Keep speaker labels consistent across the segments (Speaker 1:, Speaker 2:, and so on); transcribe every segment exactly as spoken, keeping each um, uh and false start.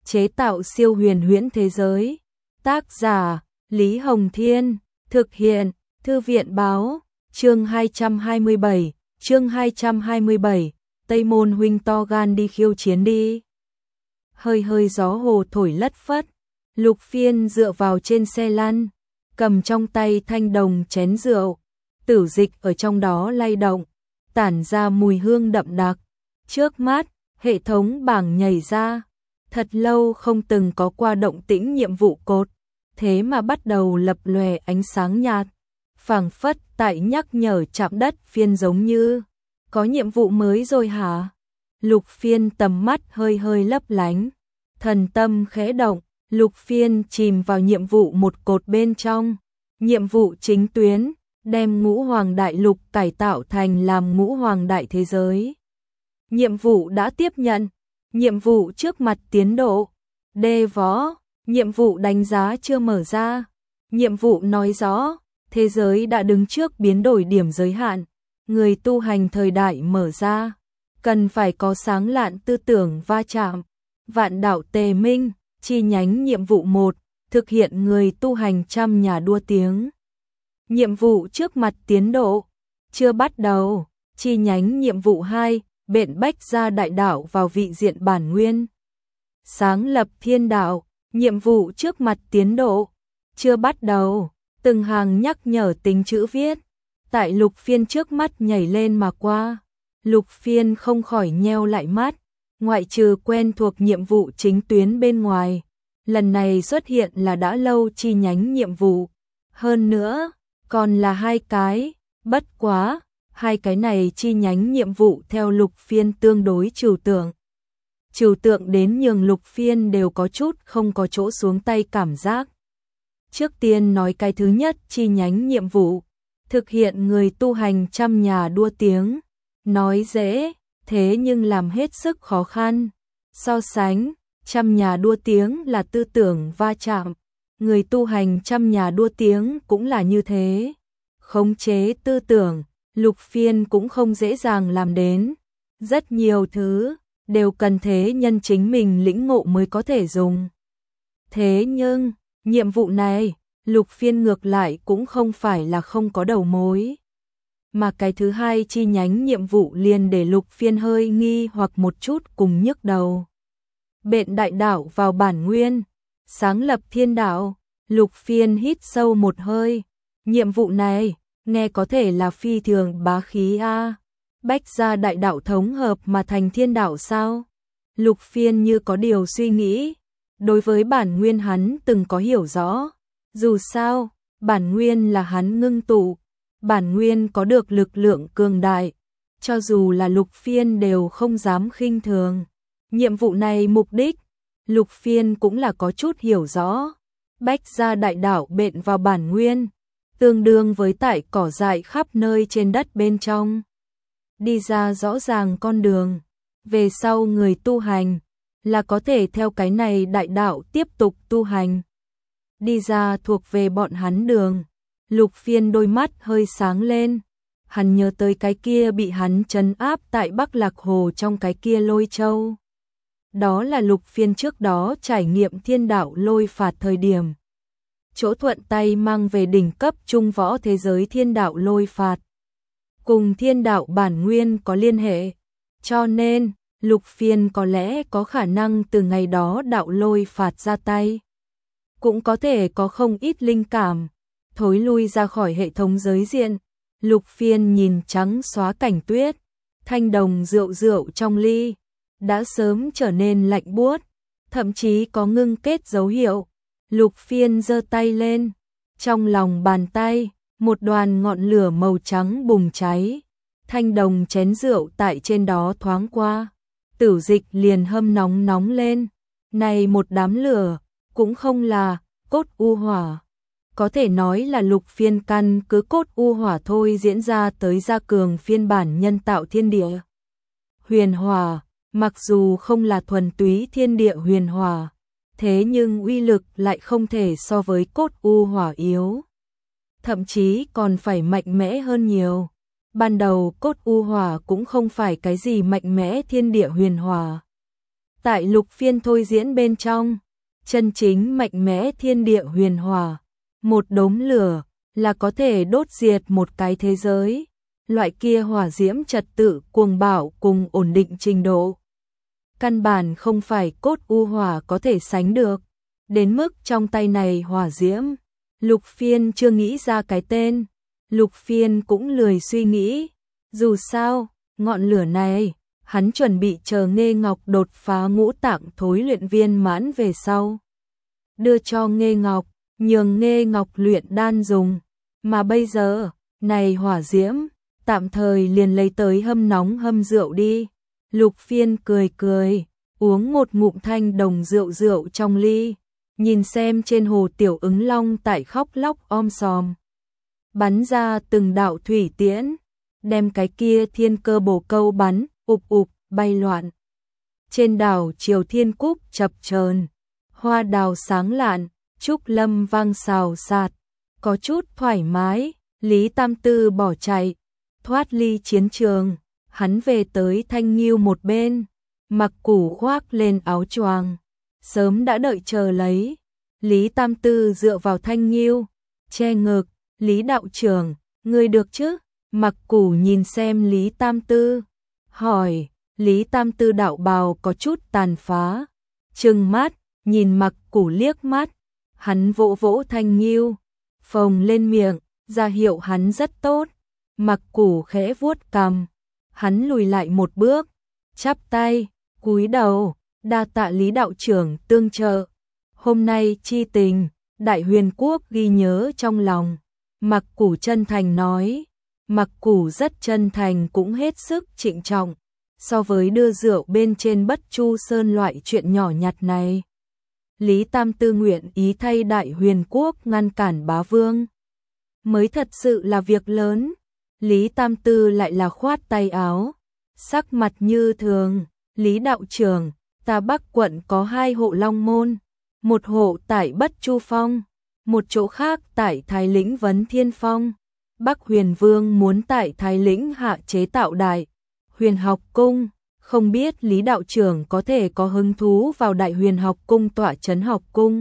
Speaker 1: chế tạo siêu huyền huyễn thế giới. Tác giả Lý Hồng Thiên, thực hiện Thư viện Báo. Chương hai trăm hai mươi bảy, chương hai trăm hai mươi bảy, Tây Môn huynh to gan đi khiêu chiến đi. Hơi hơi gió hồ thổi lất phất, Lục Phiên dựa vào trên xe lăn, cầm trong tay thanh đồng chén rượu, tử dịch ở trong đó lay động, tản ra mùi hương đậm đặc. Trước mắt, hệ thống bảng nhảy ra, thật lâu không từng có qua động tĩnh nhiệm vụ cột, thế mà bắt đầu lập lòe ánh sáng nhạt, phảng phất tại nhắc nhở chạm đất Phiên giống như có nhiệm vụ mới rồi hả? Lục Phiên tầm mắt hơi hơi lấp lánh, thần tâm khẽ động, Lục Phiên chìm vào nhiệm vụ một cột bên trong. Nhiệm vụ chính tuyến, đem Ngũ Hoàng Đại Lục cải tạo thành làm Ngũ Hoàng Đại Thế Giới. Nhiệm vụ đã tiếp nhận, nhiệm vụ trước mặt tiến độ, đê võ, nhiệm vụ đánh giá chưa mở ra, nhiệm vụ nói rõ, thế giới đã đứng trước biến đổi điểm giới hạn, người tu hành thời đại mở ra, cần phải có sáng lạn tư tưởng va chạm. Vạn đạo tề minh, chi nhánh nhiệm vụ một, thực hiện người tu hành trăm nhà đua tiếng. Nhiệm vụ trước mặt tiến độ, chưa bắt đầu, chi nhánh nhiệm vụ hai, bện bách ra đại đạo vào vị diện bản nguyên. Sáng lập thiên đạo, nhiệm vụ trước mặt tiến độ, chưa bắt đầu, từng hàng nhắc nhở tính chữ viết, tại Lục Phiên trước mắt nhảy lên mà qua. Lục Phiên không khỏi nheo lại mắt, ngoại trừ quen thuộc nhiệm vụ chính tuyến bên ngoài, lần này xuất hiện là đã lâu chi nhánh nhiệm vụ, hơn nữa, còn là hai cái, bất quá, hai cái này chi nhánh nhiệm vụ theo Lục Phiên tương đối trừu tượng. Trừu tượng đến nhường Lục Phiên đều có chút không có chỗ xuống tay cảm giác. Trước tiên nói cái thứ nhất chi nhánh nhiệm vụ, thực hiện người tu hành trăm nhà đua tiếng, nói dễ, thế nhưng làm hết sức khó khăn. So sánh, trăm nhà đua tiếng là tư tưởng va chạm, người tu hành trăm nhà đua tiếng cũng là như thế. Khống chế tư tưởng, Lục Phiên cũng không dễ dàng làm đến. Rất nhiều thứ, đều cần thế nhân chính mình lĩnh ngộ mới có thể dùng. Thế nhưng, nhiệm vụ này, Lục Phiên ngược lại cũng không phải là không có đầu mối. Mà cái thứ hai chi nhánh nhiệm vụ liền để Lục Phiên hơi nghi hoặc một chút cùng nhức đầu. Bện đại đạo vào bản nguyên, sáng lập thiên đạo, Lục Phiên hít sâu một hơi. Nhiệm vụ này, nghe có thể là phi thường bá khí a. Bách gia đại đạo thống hợp mà thành thiên đạo sao? Lục Phiên như có điều suy nghĩ. Đối với bản nguyên hắn từng có hiểu rõ. Dù sao, bản nguyên là hắn ngưng tụ. Bản nguyên có được lực lượng cường đại. Cho dù là Lục Phiên đều không dám khinh thường. Nhiệm vụ này mục đích, Lục Phiên cũng là có chút hiểu rõ. Bách gia đại đạo bện vào bản nguyên, tương đương với tại cỏ dại khắp nơi trên đất bên trong. Đi ra rõ ràng con đường, về sau người tu hành, là có thể theo cái này đại đạo tiếp tục tu hành. Đi ra thuộc về bọn hắn đường, Lục Phiên đôi mắt hơi sáng lên, hắn nhớ tới cái kia bị hắn trấn áp tại Bắc Lạc Hồ trong cái kia lôi châu. Đó là Lục Phiên trước đó trải nghiệm thiên đạo lôi phạt thời điểm. Chỗ thuận tay mang về đỉnh cấp trung võ thế giới thiên đạo lôi phạt. Cùng thiên đạo bản nguyên có liên hệ. Cho nên, Lục Phiên có lẽ có khả năng từ ngày đó đạo lôi phạt ra tay. Cũng có thể có không ít linh cảm. Thối lui ra khỏi hệ thống giới diện. Lục Phiên nhìn trắng xóa cảnh tuyết. Thanh đồng rượu rượu trong ly. Đã sớm trở nên lạnh buốt. Thậm chí có ngưng kết dấu hiệu. Lục Phiên giơ tay lên. Trong lòng bàn tay, một đoàn ngọn lửa màu trắng bùng cháy. Thanh đồng chén rượu tại trên đó thoáng qua. Tử dịch liền hâm nóng nóng lên. Này một đám lửa, cũng không là cốt u hỏa. Có thể nói là Lục Phiên căn cứ cốt u hỏa thôi diễn ra tới gia cường phiên bản nhân tạo thiên địa. Huyền hỏa, mặc dù không là thuần túy thiên địa huyền hỏa, thế nhưng uy lực lại không thể so với cốt u hỏa yếu. Thậm chí còn phải mạnh mẽ hơn nhiều. Ban đầu cốt u hỏa cũng không phải cái gì mạnh mẽ thiên địa huyền hỏa. Tại lục phiên thôi diễn bên trong, chân chính mạnh mẽ thiên địa huyền hỏa, một đốm lửa là có thể đốt diệt một cái thế giới. Loại kia hỏa diễm trật tự cuồng bạo cùng ổn định trình độ, căn bản không phải cốt u hỏa có thể sánh được. Đến mức trong tay này hỏa diễm, Lục Phiên chưa nghĩ ra cái tên, Lục Phiên cũng lười suy nghĩ. Dù sao, ngọn lửa này, hắn chuẩn bị chờ Nghê Ngọc đột phá ngũ tạng thối luyện viên mãn về sau, đưa cho Nghê Ngọc, nhường Nghê Ngọc luyện đan dùng. Mà bây giờ, này hỏa diễm, tạm thời liền lấy tới hâm nóng hâm rượu đi. Lục Phiên cười cười, uống một ngụm thanh đồng rượu rượu trong ly, nhìn xem trên hồ tiểu ứng long tại khóc lóc om sòm, bắn ra từng đạo thủy tiễn, đem cái kia thiên cơ bổ câu bắn, ụp ụp, bay loạn. Trên đảo Triều Thiên Cúc chập chờn, hoa đào sáng lạn, trúc lâm vang xào xạc, có chút thoải mái. Lý Tam Tư bỏ chạy, thoát ly chiến trường, hắn về tới Thanh Nghiêu một bên, mặc củ khoác lên áo choàng, sớm đã đợi chờ lấy. Lý Tam Tư dựa vào Thanh Nghiêu, che ngực, Lý đạo trưởng, ngươi được chứ? Mặc củ nhìn xem Lý Tam Tư, hỏi. Lý Tam Tư đạo bào có chút tàn phá, trừng mắt, nhìn Mặc củ liếc mắt, hắn vỗ vỗ Thanh Nghiêu, phồng lên miệng, ra hiệu hắn rất tốt. Mặc củ khẽ vuốt cằm, hắn lùi lại một bước, chắp tay, cúi đầu, đa tạ Lý đạo trưởng tương trợ. Hôm nay chi tình, Đại Huyền Quốc ghi nhớ trong lòng. Mặc củ chân thành nói, Mặc củ rất chân thành cũng hết sức trịnh trọng. So với đưa rượu bên trên Bất Chu Sơn loại chuyện nhỏ nhặt này, Lý Tam Tư nguyện ý thay Đại Huyền Quốc ngăn cản bá vương, mới thật sự là việc lớn. Lý Tam Tư lại là khoát tay áo, sắc mặt như thường. Lý đạo trưởng, ta Bắc quận có hai hộ long môn, một hộ tại Bất Chu Phong, một chỗ khác tại Thái Lĩnh Vấn Thiên Phong. Bắc Huyền Vương muốn tại Thái Lĩnh hạ chế tạo Đại Huyền Học Cung, không biết Lý đạo trưởng có thể có hứng thú vào Đại Huyền Học Cung tọa trấn học cung,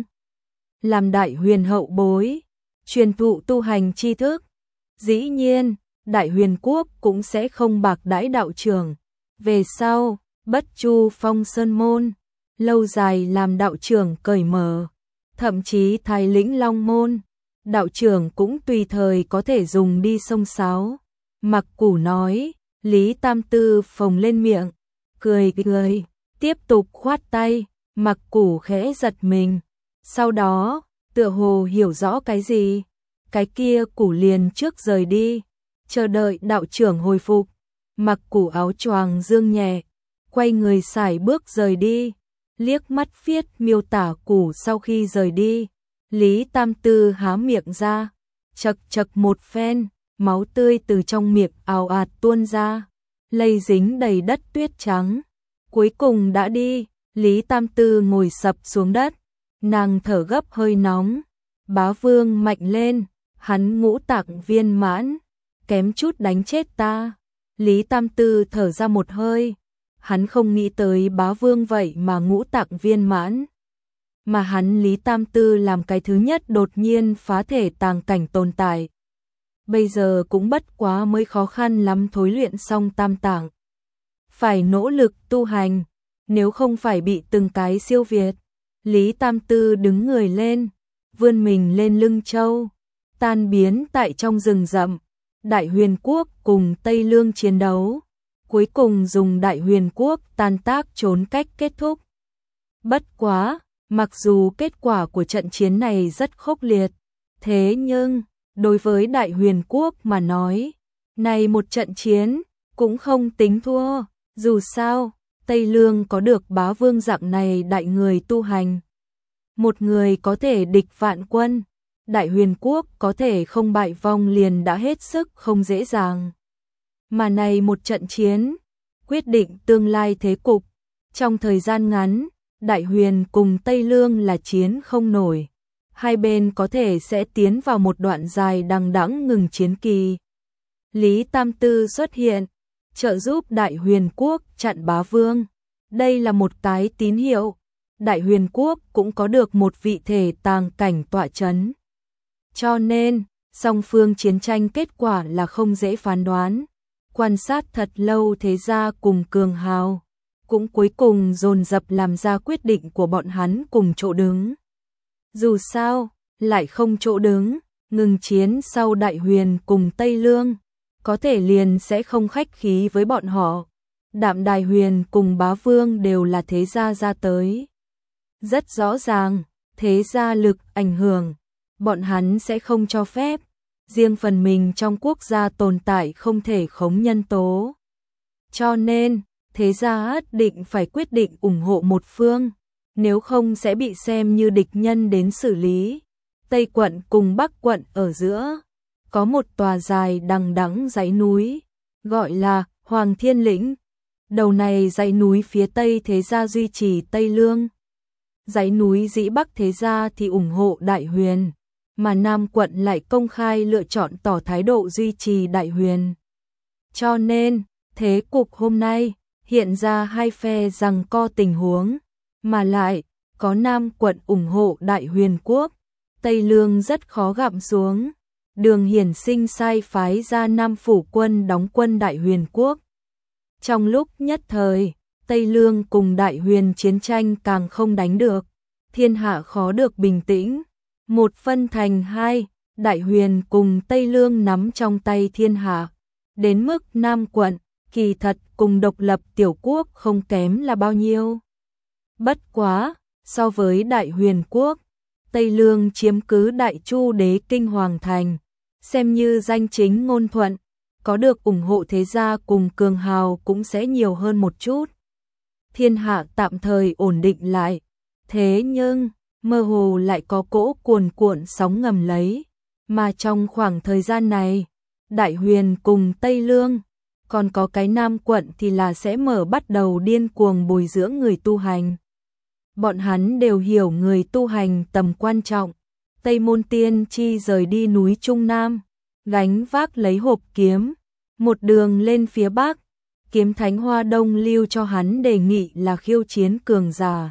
Speaker 1: làm Đại Huyền hậu bối, truyền thụ tu hành tri thức. Dĩ nhiên, Đại Huyền Quốc cũng sẽ không bạc đãi đạo trưởng. Về sau, Bất Chu Phong Sơn môn, lâu dài làm đạo trưởng cởi mở, thậm chí Thái Lĩnh Long môn, đạo trưởng cũng tùy thời có thể dùng đi sông sáo. Mặc củ nói. Lý Tam Tư phồng lên miệng, cười cười, tiếp tục khoát tay. Mặc củ khẽ giật mình, sau đó, tựa hồ hiểu rõ cái gì, cái kia củ liền trước rời đi, chờ đợi đạo trưởng hồi phục. Mặc củ áo choàng dương nhẹ, quay người sải bước rời đi, liếc mắt viết miêu tả củ sau khi rời đi. Lý Tam Tư há miệng ra, chật chật một phen, máu tươi từ trong miệng ào ạt tuôn ra, lây dính đầy đất tuyết trắng. Cuối cùng đã đi. Lý Tam Tư ngồi sập xuống đất, nàng thở gấp hơi nóng. Bá vương mạnh lên, hắn ngũ tạng viên mãn, kém chút đánh chết ta. Lý Tam Tư thở ra một hơi, hắn không nghĩ tới bá vương vậy mà ngũ tạng viên mãn. Mà hắn Lý Tam Tư làm cái thứ nhất đột nhiên phá thể tàng cảnh tồn tại. Bây giờ cũng bất quá mới khó khăn lắm thối luyện xong tam tạng. Phải nỗ lực tu hành, nếu không phải bị từng cái siêu việt. Lý Tam Tư đứng người lên, vươn mình lên lưng châu, tan biến tại trong rừng rậm. Đại Huyền Quốc cùng Tây Lương chiến đấu, cuối cùng dùng Đại Huyền Quốc tan tác trốn cách kết thúc. Bất quá, mặc dù kết quả của trận chiến này rất khốc liệt, thế nhưng đối với Đại Huyền Quốc mà nói, này một trận chiến cũng không tính thua. Dù sao, Tây Lương có được bá vương dạng này đại người tu hành, một người có thể địch vạn quân. Đại Huyền Quốc có thể không bại vong liền đã hết sức không dễ dàng. Mà này một trận chiến, quyết định tương lai thế cục. Trong thời gian ngắn, Đại Huyền cùng Tây Lương là chiến không nổi. Hai bên có thể sẽ tiến vào một đoạn dài đằng đẵng ngừng chiến kỳ. Lý Tam Tư xuất hiện, trợ giúp Đại Huyền Quốc chặn bá vương. Đây là một cái tín hiệu, Đại Huyền Quốc cũng có được một vị thể tàng cảnh tọa chấn. Cho nên, song phương chiến tranh kết quả là không dễ phán đoán. Quan sát thật lâu thế gia cùng cường hào, cũng cuối cùng dồn dập làm ra quyết định của bọn hắn cùng chỗ đứng. Dù sao, lại không chỗ đứng, ngừng chiến sau Đại Huyền cùng Tây Lương, có thể liền sẽ không khách khí với bọn họ. Đạm Đài Huyền cùng Bá Vương đều là thế gia ra tới. Rất rõ ràng, thế gia lực ảnh hưởng, bọn hắn sẽ không cho phép. Riêng phần mình trong quốc gia tồn tại không thể khống nhân tố. Cho nên, thế gia ắt định phải quyết định ủng hộ một phương, nếu không sẽ bị xem như địch nhân đến xử lý. Tây quận cùng Bắc quận ở giữa, có một tòa dài đằng đẵng dãy núi, gọi là Hoàng Thiên Lĩnh. Đầu này dãy núi phía Tây thế gia duy trì Tây Lương. Dãy núi dĩ Bắc thế gia thì ủng hộ Đại Huyền, mà Nam quận lại công khai lựa chọn tỏ thái độ duy trì Đại Huyền. Cho nên, thế cục hôm nay, hiện ra hai phe giằng co tình huống, mà lại, có Nam quận ủng hộ Đại Huyền Quốc, Tây Lương rất khó gặm xuống. Đường Hiển Sinh sai phái ra Nam phủ quân đóng quân Đại Huyền Quốc. Trong lúc nhất thời, Tây Lương cùng Đại Huyền chiến tranh càng không đánh được, thiên hạ khó được bình tĩnh. Một phân thành hai, Đại Huyền cùng Tây Lương nắm trong tay thiên hạ, đến mức Nam quận, kỳ thật cùng độc lập tiểu quốc không kém là bao nhiêu. Bất quá, so với Đại Huyền Quốc, Tây Lương chiếm cứ Đại Chu đế kinh Hoàng Thành, xem như danh chính ngôn thuận, có được ủng hộ thế gia cùng cường hào cũng sẽ nhiều hơn một chút. Thiên hạ tạm thời ổn định lại, thế nhưng, mơ hồ lại có cỗ cuồn cuộn sóng ngầm lấy, mà trong khoảng thời gian này, Đại Huyền cùng Tây Lương, còn có cái Nam quận thì là sẽ mở bắt đầu điên cuồng bồi dưỡng người tu hành. Bọn hắn đều hiểu người tu hành tầm quan trọng. Tây Môn Tiên Chi rời đi núi Trung Nam, gánh vác lấy hộp kiếm, một đường lên phía Bắc. Kiếm Thánh Hoa Đông lưu cho hắn đề nghị là khiêu chiến cường giả.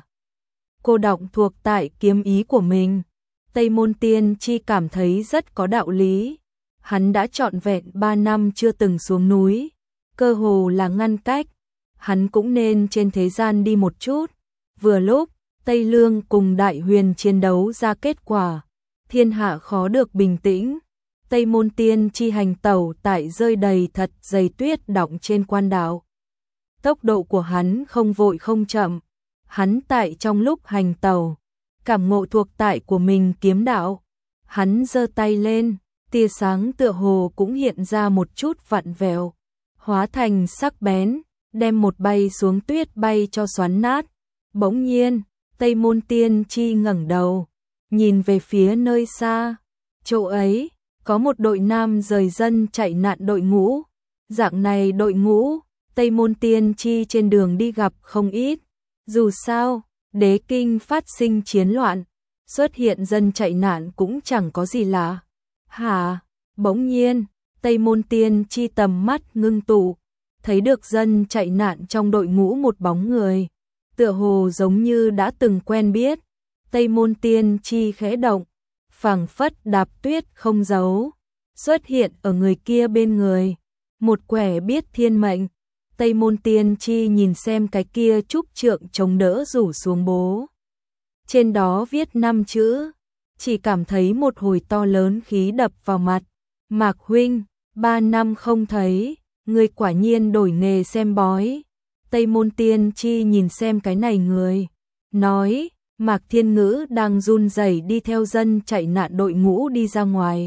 Speaker 1: Cô đọc thuộc tại kiếm ý của mình. Tây Môn Tiên Chi cảm thấy rất có đạo lý. Hắn đã trọn vẹn ba năm chưa từng xuống núi, cơ hồ là ngăn cách. Hắn cũng nên trên thế gian đi một chút. Vừa lúc, Tây Lương cùng Đại Huyền chiến đấu ra kết quả, thiên hạ khó được bình tĩnh. Tây Môn Tiên Chi hành tẩu tại rơi đầy thật dày tuyết đọng trên quan đạo. Tốc độ của hắn không vội không chậm, hắn tại trong lúc hành tẩu, cảm ngộ thuộc tại của mình kiếm đạo. Hắn giơ tay lên, tia sáng tựa hồ cũng hiện ra một chút vặn vẹo, hóa thành sắc bén, đem một bay xuống tuyết bay cho xoắn nát. Bỗng nhiên, Tây Môn Tiên Chi ngẩng đầu, nhìn về phía nơi xa, chỗ ấy có một đội nam rời dân chạy nạn đội ngũ. Dạng này đội ngũ, Tây Môn Tiên Chi trên đường đi gặp không ít. Dù sao, đế kinh phát sinh chiến loạn, xuất hiện dân chạy nạn cũng chẳng có gì lạ. Hả? Bỗng nhiên, Tây Môn Tiên Chi tầm mắt ngưng tụ, thấy được dân chạy nạn trong đội ngũ một bóng người, tựa hồ giống như đã từng quen biết. Tây Môn Tiên Chi khẽ động, phảng phất đạp tuyết không giấu, xuất hiện ở người kia bên người, một quẻ biết thiên mệnh. Tây Môn Tiên Chi nhìn xem cái kia trúc trượng chống đỡ rủ xuống bố, trên đó viết năm chữ, chỉ cảm thấy một hồi to lớn khí đập vào mặt. Mạc huynh, ba năm không thấy, người quả nhiên đổi nghề xem bói. Tây Môn Tiên Chi nhìn xem cái này người, nói. Mạc Thiên Ngữ đang run rẩy đi theo dân chạy nạn đội ngũ đi ra ngoài,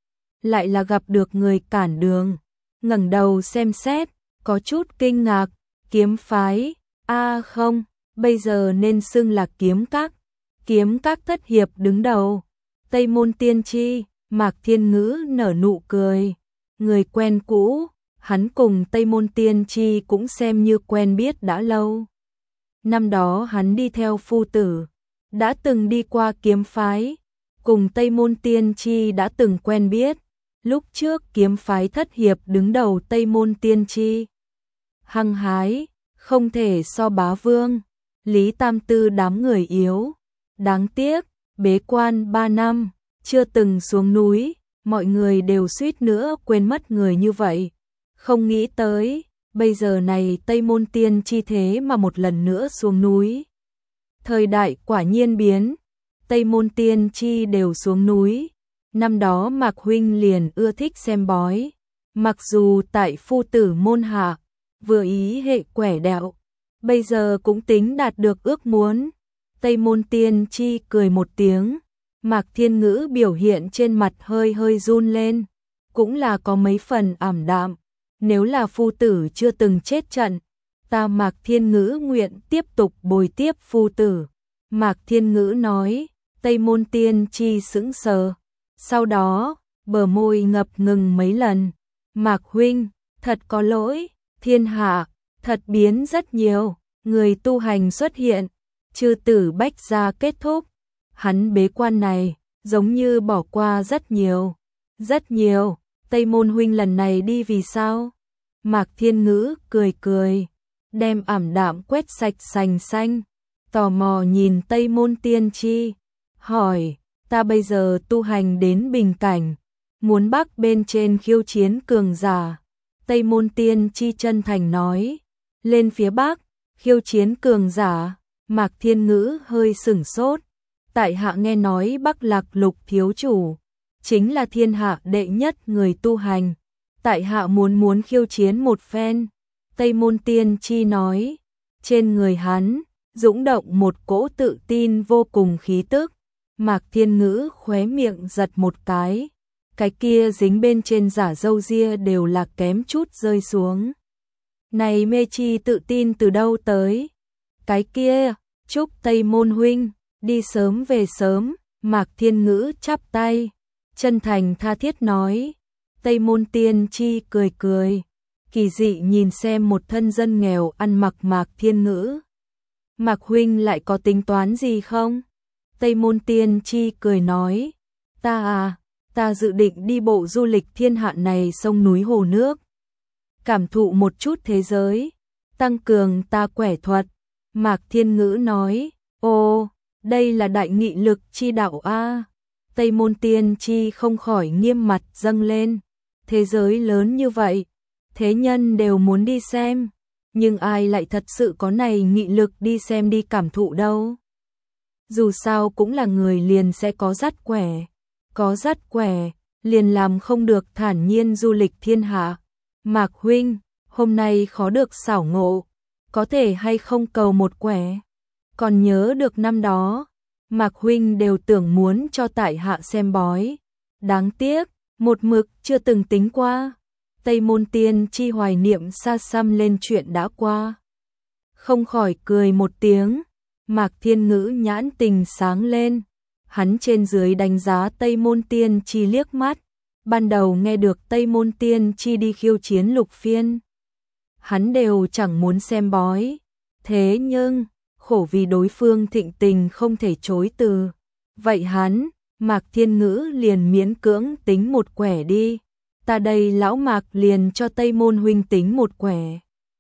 Speaker 1: lại là gặp được người cản đường, ngẩng đầu xem xét, có chút kinh ngạc. Kiếm phái? A à không, bây giờ nên xưng là kiếm các. Kiếm các thất hiệp đứng đầu. Tây Môn Tiên Chi, Mạc Thiên Ngữ nở nụ cười, người quen cũ. Hắn cùng Tây Môn Tiên Chi cũng xem như quen biết đã lâu. Năm đó hắn đi theo phu tử, đã từng đi qua kiếm phái, cùng Tây Môn Tiên Chi đã từng quen biết. Lúc trước kiếm phái thất hiệp đứng đầu Tây Môn Tiên Chi hăng hái, không thể so bá vương. Lý Tam Tư đám người yếu, đáng tiếc, bế quan ba năm, chưa từng xuống núi, mọi người đều suýt nữa quên mất người như vậy. Không nghĩ tới, bây giờ này Tây Môn Tiên chi thế mà một lần nữa xuống núi. Thời đại quả nhiên biến, Tây Môn Tiên chi đều xuống núi. Năm đó Mạc huynh liền ưa thích xem bói, mặc dù tại phu tử môn hạ, vừa ý hệ quẻ đẹo, bây giờ cũng tính đạt được ước muốn. Tây Môn Tiên chi cười một tiếng, Mạc Thiên Ngữ biểu hiện trên mặt hơi hơi run lên, cũng là có mấy phần ảm đạm. Nếu là phu tử chưa từng chết trận, ta Mạc Thiên Ngữ nguyện tiếp tục bồi tiếp phu tử. Mạc Thiên Ngữ nói. Tây Môn Tiên chi sững sờ, sau đó bờ môi ngập ngừng mấy lần. Mạc huynh, thật có lỗi, thiên hạ thật biến rất nhiều, người tu hành xuất hiện, chư tử bách gia kết thúc. Hắn bế quan này giống như bỏ qua rất nhiều, rất nhiều. Tây Môn huynh lần này đi vì sao? Mạc Thiên Ngữ cười cười, đem ảm đạm quét sạch sành xanh, tò mò nhìn Tây Môn Tiên chi, hỏi, ta bây giờ tu hành đến bình cảnh, muốn bắc bên trên khiêu chiến cường giả. Tây Môn Tiên chi chân thành nói, lên phía bắc, khiêu chiến cường giả. Mạc Thiên Ngữ hơi sửng sốt, tại hạ nghe nói Bắc Lạc Lục thiếu chủ chính là thiên hạ đệ nhất người tu hành, tại hạ muốn muốn khiêu chiến một phen. Tây Môn Tiên chi nói, trên người hắn dũng động một cỗ tự tin vô cùng khí tức. Mạc Thiên Ngữ khóe miệng giật một cái, cái kia dính bên trên giả râu ria đều là kém chút rơi xuống. Này mê chi tự tin từ đâu tới? Cái kia, chúc Tây Môn huynh đi sớm về sớm. Mạc Thiên Ngữ chắp tay, chân thành tha thiết nói. Tây Môn Tiên chi cười cười, kỳ dị nhìn xem một thân dân nghèo ăn mặc Mạc Thiên Ngữ. Mạc huynh lại có tính toán gì không? Tây Môn Tiên chi cười nói, ta à, ta dự định đi bộ du lịch thiên hạ này sông núi hồ nước, cảm thụ một chút thế giới, tăng cường ta quẻ thuật. Mạc Thiên Ngữ nói, ô, đây là đại nghị lực chi đạo a. Tây Môn Tiên chi không khỏi nghiêm mặt dâng lên, thế giới lớn như vậy, thế nhân đều muốn đi xem, nhưng ai lại thật sự có này nghị lực đi xem đi cảm thụ đâu. Dù sao cũng là người liền sẽ có dắt quẻ, có dắt quẻ, liền làm không được thản nhiên du lịch thiên hạ. Mạc huynh, hôm nay khó được xảo ngộ, có thể hay không cầu một quẻ? Còn nhớ được năm đó, Mạc huynh đều tưởng muốn cho tại hạ xem bói, đáng tiếc, một mực chưa từng tính qua. Tây Môn Tiên chi hoài niệm xa xăm lên chuyện đã qua, không khỏi cười một tiếng. Mạc Thiên Ngữ nhãn tình sáng lên, hắn trên dưới đánh giá Tây Môn Tiên chi liếc mắt. Ban đầu nghe được Tây Môn Tiên chi đi khiêu chiến Lục Phiên, hắn đều chẳng muốn xem bói, thế nhưng khổ vì đối phương thịnh tình không thể chối từ. Vậy hắn, Mạc Thiên Ngữ liền miễn cưỡng tính một quẻ đi, ta đây lão Mạc liền cho Tây Môn huynh tính một quẻ.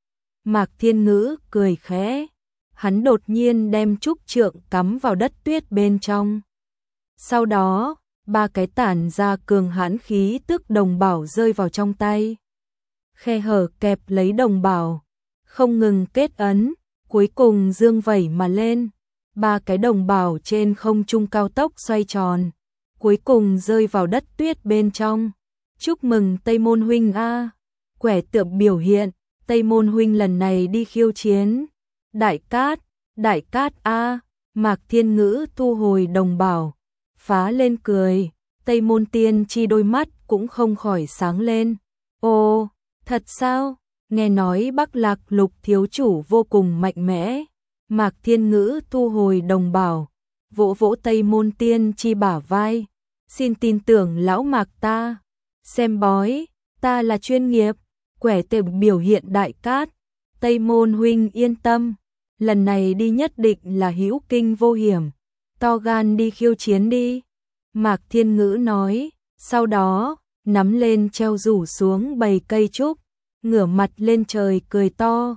Speaker 1: Mạc Thiên Ngữ cười khẽ, hắn đột nhiên đem trúc trượng cắm vào đất tuyết bên trong. Sau đó, ba cái tản ra cường hãn khí tức đồng bảo rơi vào trong tay. Khe hở kẹp lấy đồng bảo, không ngừng kết ấn, cuối cùng dương vẩy mà lên. Ba cái đồng bảo trên không trung cao tốc xoay tròn, cuối cùng rơi vào đất tuyết bên trong. Chúc mừng Tây Môn huynh a. Quẻ tượng biểu hiện, Tây Môn huynh lần này đi khiêu chiến. Đại cát, đại cát a. Mạc Thiên Ngữ thu hồi đồng bảo, phá lên cười. Tây Môn Tiên chi đôi mắt cũng không khỏi sáng lên. Ồ, thật sao? Nghe nói Bắc Lạc Lục thiếu chủ vô cùng mạnh mẽ. Mạc Thiên Ngữ thu hồi đồng bảo, vỗ vỗ Tây Môn Tiên chi bả vai. Xin tin tưởng lão Mạc ta, xem bói, ta là chuyên nghiệp, quẻ tượng biểu hiện đại cát. Tây Môn huynh yên tâm, lần này đi nhất định là hữu kinh vô hiểm, to gan đi khiêu chiến đi. Mạc Thiên Ngữ nói, sau đó, nắm lên treo rủ xuống bầy cây trúc, ngửa mặt lên trời cười to.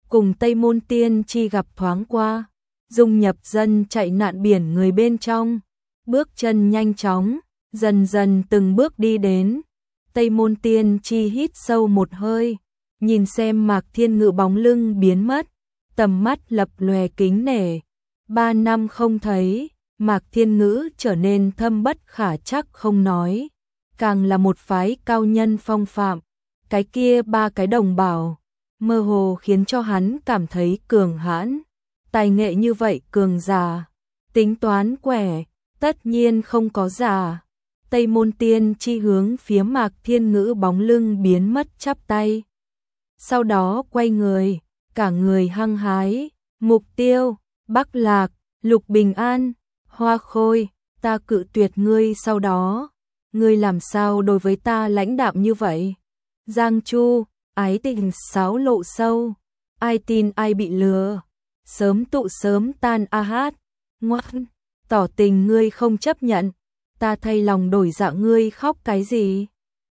Speaker 1: cùng Tây Môn Tiên Tri gặp thoáng qua, dung nhập dân chạy nạn biển người bên trong, bước chân nhanh chóng, dần dần từng bước đi đến. Tây Môn Tiên Tri hít sâu một hơi, nhìn xem Mạc Thiên Ngữ bóng lưng biến mất, tầm mắt lập lòe kính nể. Ba năm không thấy, Mạc Thiên Ngữ trở nên thâm bất khả trắc không nói, càng là một phái cao nhân phong phạm. Cái kia ba cái đồng bào, mơ hồ khiến cho hắn cảm thấy cường hãn. Tài nghệ như vậy cường giả, tính toán quẻ, tất nhiên không có giả. Tây Môn Tiên Tri hướng phía Mạc Thiên Ngữ bóng lưng biến mất chắp tay. Sau đó quay người, cả người hăng hái, mục tiêu, Bắc Lạc, Lục Bình An, Hoa Khôi, ta cự tuyệt ngươi sau đó. Ngươi làm sao đối với ta lãnh đạm như vậy? Giang Chu, ái tình sáo lộ sâu, ai tin ai bị lừa, sớm tụ sớm tan a hát, ngoan, tỏ tình ngươi không chấp nhận, ta thay lòng đổi dạ ngươi khóc cái gì?